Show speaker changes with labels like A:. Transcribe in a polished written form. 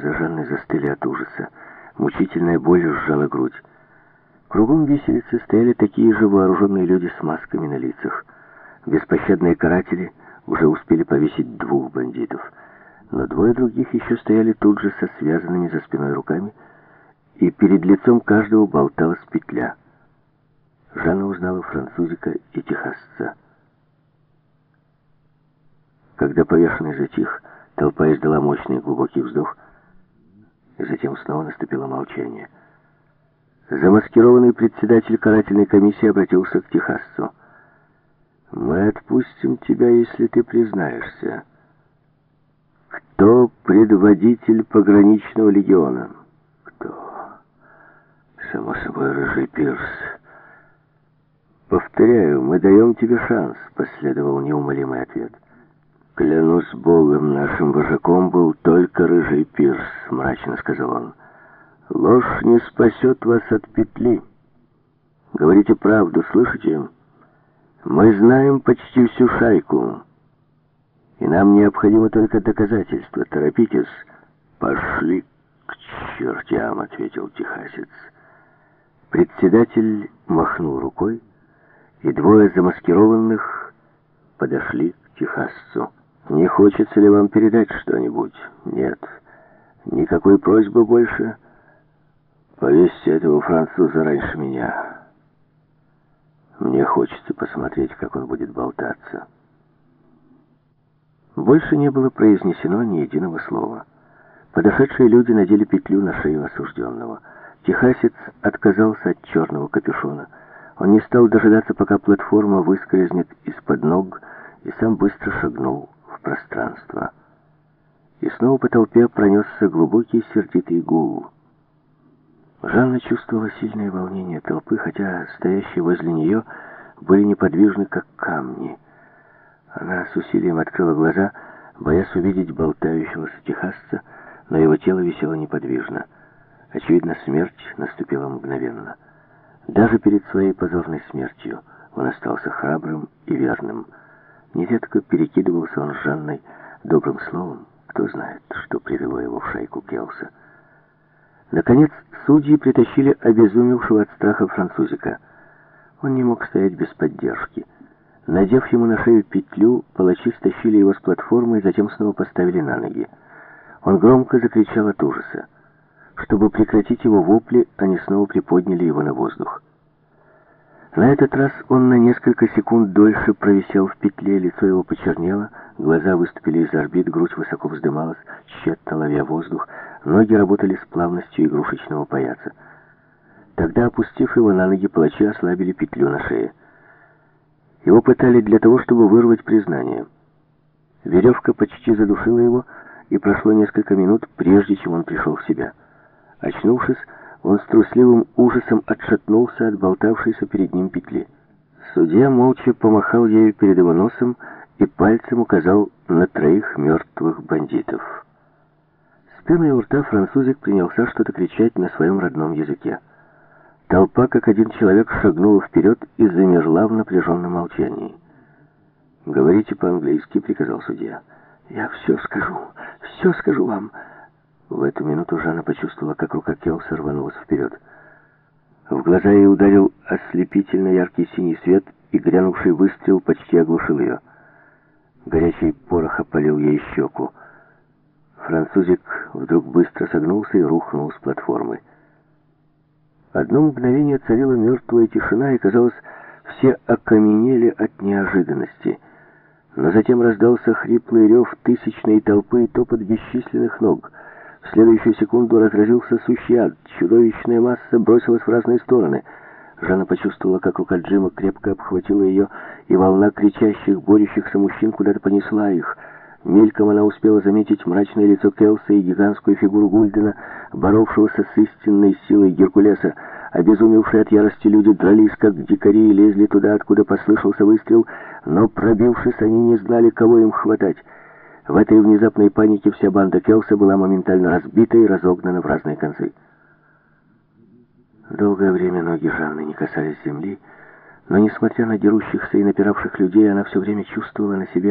A: Глаза Жанны застыли от ужаса. Мучительная боль сжала грудь. Кругом виселицы стояли такие же вооруженные люди с масками на лицах. Беспощадные каратели уже успели повесить 2 бандитов. Но 2 других еще стояли тут же со связанными за спиной руками, и перед лицом каждого болталась петля. Жанна узнала французика и техасца. Когда повешенный затих, толпа издала мощный глубокий вздох, и затем снова наступило молчание. Замаскированный председатель карательной комиссии обратился к техасцу. «Мы отпустим тебя, если ты признаешься. Кто предводитель пограничного легиона?» «Кто?» «Само собой, Рыжий Пирс». «Повторяю, мы даем тебе шанс», — последовал неумолимый ответ. «Клянусь Богом, нашим вожаком был только Рыжий Пирс», — мрачно сказал он. «Ложь не спасет вас от петли. Говорите правду, слышите? Мы знаем почти всю шайку, и нам необходимо только доказательства. Торопитесь». «Пошли к чертям», — ответил техасец. Председатель махнул рукой, и 2 замаскированных подошли к техасцу. «Не хочется ли вам передать что-нибудь?» «Нет. Никакой просьбы больше?» «Повесьте этого француза раньше меня. Мне хочется посмотреть, как он будет болтаться». Больше не было произнесено ни единого слова. Подошедшие люди надели петлю на шею осужденного. Техасец отказался от черного капюшона. Он не стал дожидаться, пока платформа выскользнет из-под ног, и сам быстро шагнул в пространство. И снова по толпе пронесся глубокий сердитый гул. Жанна чувствовала сильное волнение толпы, хотя стоящие возле нее были неподвижны, как камни. Она с усилием открыла глаза, боясь увидеть болтающегося техасца, но его тело висело неподвижно. Очевидно, смерть наступила мгновенно. Даже перед своей позорной смертью он остался храбрым и верным. Нередко перекидывался он с Жанной добрым словом. Кто знает, что привело его в шайку Келса. Наконец, судьи притащили обезумевшего от страха французика. Он не мог стоять без поддержки. Надев ему на шею петлю, палачи стащили его с платформы и затем снова поставили на ноги. Он громко закричал от ужаса. Чтобы прекратить его вопли, они снова приподняли его на воздух. На этот раз он на несколько секунд дольше провисел в петле, лицо его почернело, глаза выступили из орбит, грудь высоко вздымалась, тщетно ловя воздух, ноги работали с плавностью игрушечного паяца. Тогда, опустив его на ноги, палачи ослабили петлю на шее. Его пытали для того, чтобы вырвать признание. Веревка почти задушила его, и прошло несколько минут, прежде чем он пришел в себя. Очнувшись, он с трусливым ужасом отшатнулся от болтавшейся перед ним петли. Судья молча помахал ею перед его носом и пальцем указал на 3 мертвых бандитов. С пеной у рта французик принялся что-то кричать на своем родном языке. Толпа, как один человек, шагнула вперед и замерла в напряженном молчании. «Говорите по-английски», — приказал судья. «Я все скажу вам». В эту минуту Жанна почувствовала, как рука Келса рванулась вперед. В глаза ей ударил ослепительно яркий синий свет, и грянувший выстрел почти оглушил ее. Горячий порох опалил ей щеку. Французик вдруг быстро согнулся и рухнул с платформы. Одно мгновение царила мертвая тишина, и, казалось, все окаменели от неожиданности. Но затем раздался хриплый рев тысячной толпы и топот бесчисленных ног. В следующую секунду разразился сущий ад. Чудовищная масса бросилась в разные стороны. Жанна почувствовала, как рука Джима крепко обхватила ее, и волна кричащих, борющихся мужчин куда-то понесла их. Мельком она успела заметить мрачное лицо Келса и гигантскую фигуру Гульдена, боровшегося с истинной силой Геркулеса. Обезумевшие от ярости люди дрались, как дикари, и лезли туда, откуда послышался выстрел, но, пробившись, они не знали, кого им хватать. В этой внезапной панике вся банда Келса была моментально разбита и разогнана в разные концы. Долгое время ноги Жанны не касались земли, но, несмотря на дерущихся и напиравших людей, она все время чувствовала на себе